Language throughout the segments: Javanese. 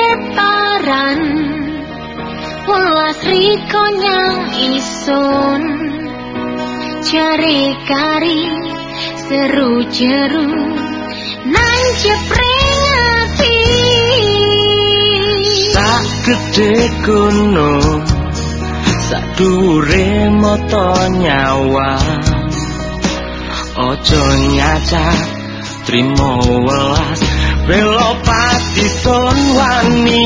keteparan welas riko nyang isun jare kari seru jeru nang jepreng ati sak gede kono sak dure mata nyawa ojo nyacak trimo welas belo pati son wani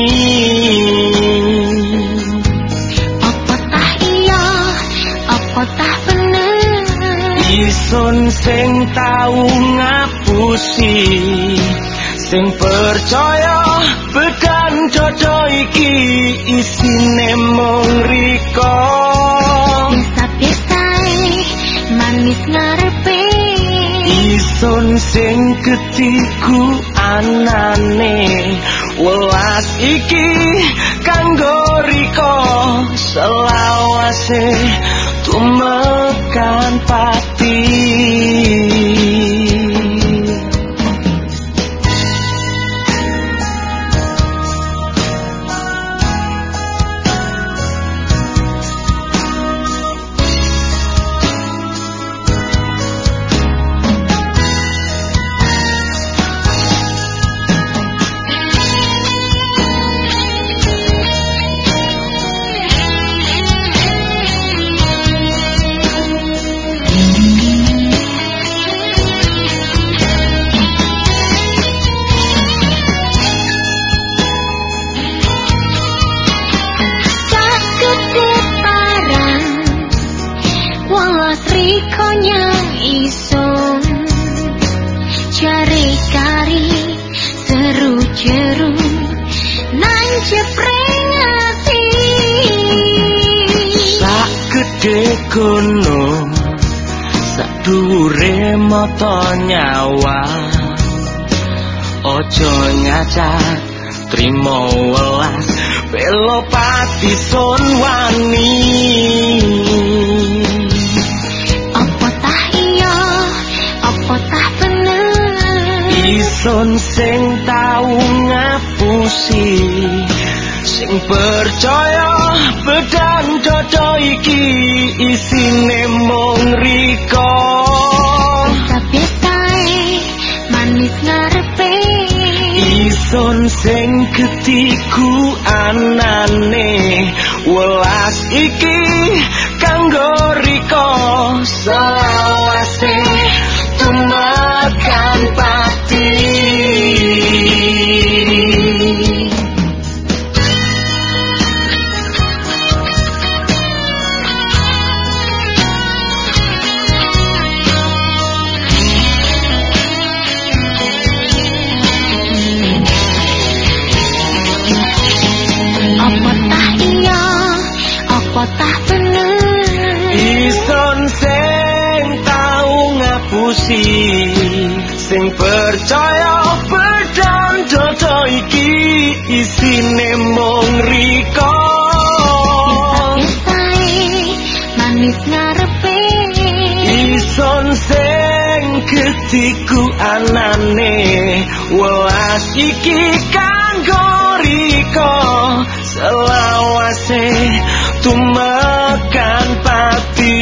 apa tah iya apa tah bener isun sing tau ngapusi sing percaya bedan jodo iki isine mung riko biasa-biasae manis ngarepe isun sing ketiku anane welas iki kanggo riko selawase tumekan pati riko nyang isun jare kari seru jeru nang jepreng ati sak gede kono sak dure mata nyawa ojo nyacak trimo welas belo pati son wani isun sing tau ngapusi sing percaya bedan dodo iki isine mung riko biasa-biasae manis ngarepe isun sing ketiku anane welas iki kanggo riko selawase tumakan pati apa tah iya apa tah bener isun sing tau ngapusi sing percaya bedan dodo iki isine mung riko biasa-biasae manis ngarepe isun sing ketiku anane welas iki kanggo riko selawase tumekan pati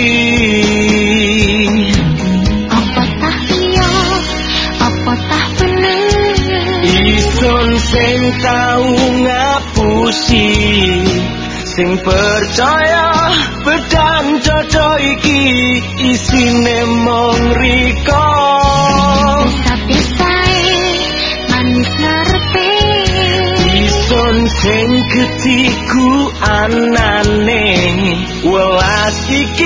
apa tah iya apa tah bener isun sing tau ngapusi sing percaya bedan dodo iki isine mung riko biasa-biasae manis ngarepe isun sing ketiku anane welas iki